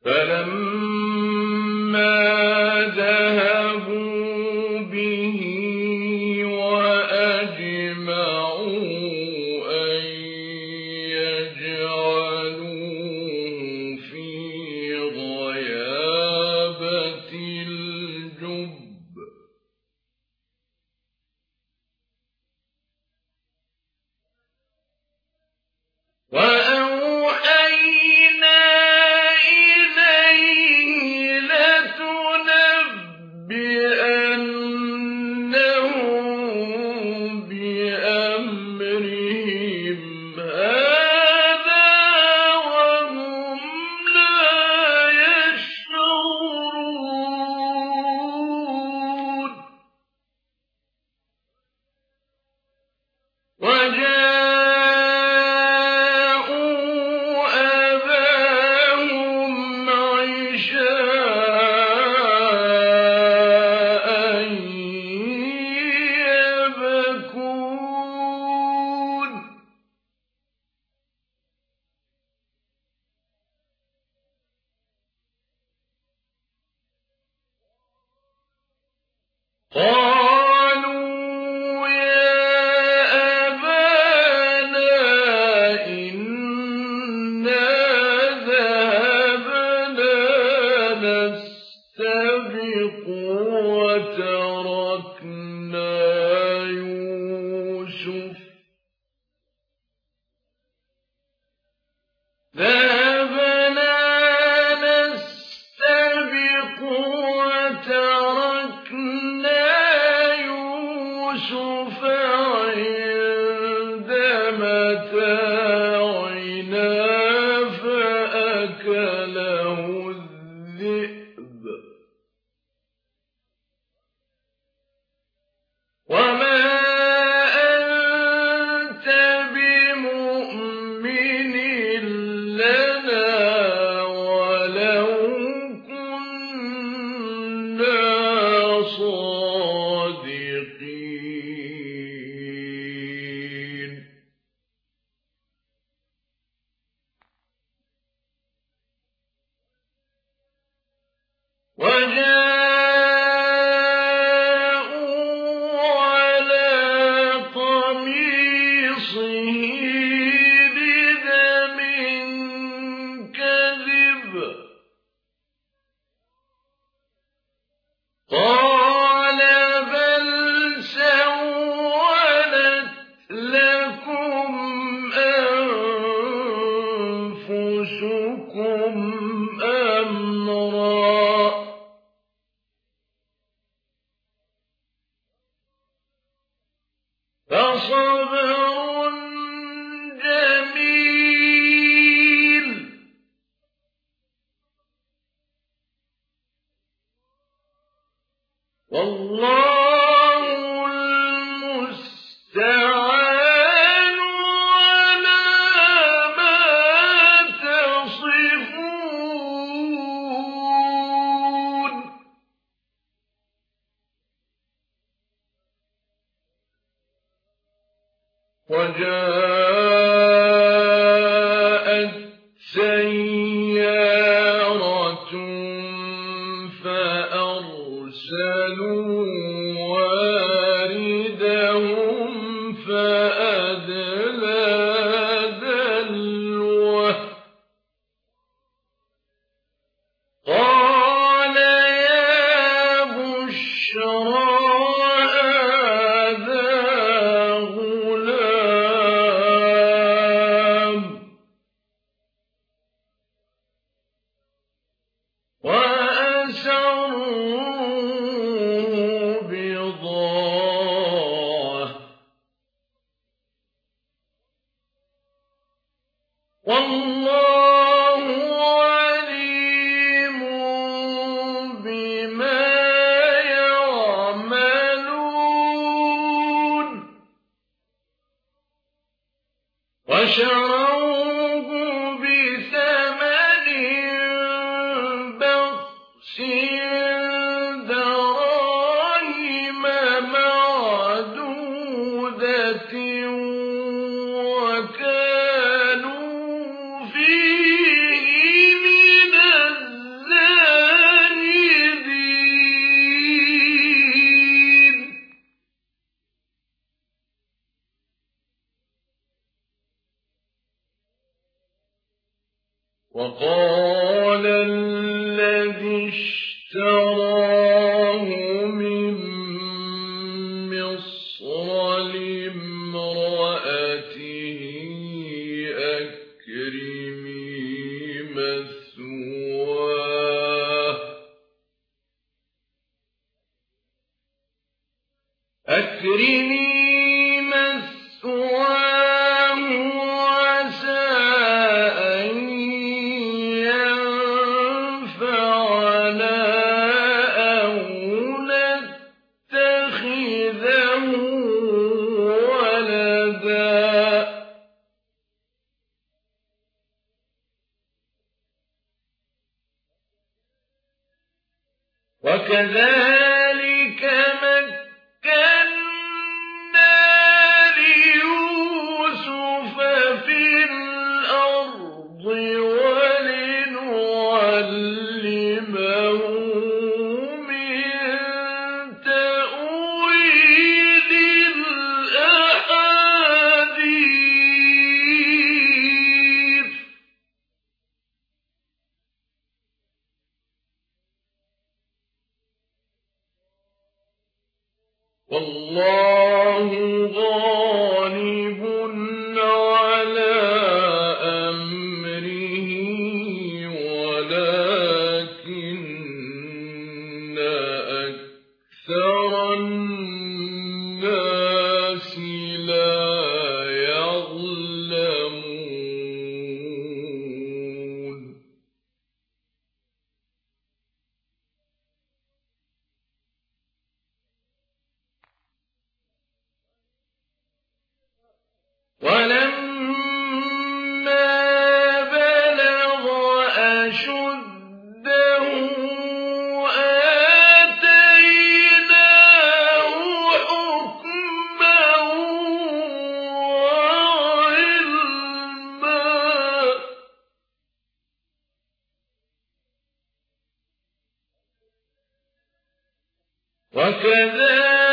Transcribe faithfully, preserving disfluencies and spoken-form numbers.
فَلَمَّا ذَهَبُوا بِهِ وَأَجْمَعُوا أَن يَجْعَلُوهُ فِي غَيَابَتِ الْجُبِّ وَأَوْحَيْنَا إِلَيْهِ لَتُنَبِّئَنَّهُم بِأَمْرِهِمْ هَٰذَا وَهُمْ لَا يَشْعُرُونَ قَالُوا يَا أَبَانَا إِنَّا ذَهَبْنَا نَسْتَبِقُ وَتَرَكْنَا يُوسُفَ ذَهَبْنَا نَسْتَبِقُ وَتَرَكْنَا يُوسُفَ عِندَ مَتَاعِنَا فَأَكَلَهُ الذِّئْبُ وَمَا أَنتَ بِمُؤْمِنٍ لَّنَا وَلَوْ كُنَّا صَادِقِينَ وَجَاءُوا عَلَىٰ قَمِيصِهِ بِدَمٍ كَذِبٍ قَالَ بَلْ سَوَّلَتْ لَكُمْ أَنفُسُكُمْ أَمْرًا فَصَبْرٌ جَمِيلٌ وَاللَّهُ الْمُسْتَعَانُ عَلَىٰ مَا تَصِفُونَ وَجَاءَتْ سَيَّارَةٌ فَأَرْسَلُوا وَارِدَهُمْ فَأَدْلَىٰ دَلْوَهُ قَالَ يَا بُشْرَىٰ هَٰذَا غُلَامٌ وَأَسَرُّوهُ بِضَاعَةً وَاللَّهُ عَلِيمٌ بِمَا يَعْمَلُونَ وَشَرَوْهُ بِثَمَنٍ بَخْسٍ دَرَاهِمَ مَعْدُودَةٍ وَكَانُوا فِيهِ وقال الذي اشتراه من مصر لامرأته أكرمي مثواه أكرمي مثواه عسى أن ينفعنا أو نتخذه ولدا وكذلك مكنا ليوسف في الأرض ولنعلمه من تأويل الأحاديث والله غالب على أمره ولكن أكثر الناس لا يعلمون ولما بلغ أشده آتيناه حكما وعلما وكذلك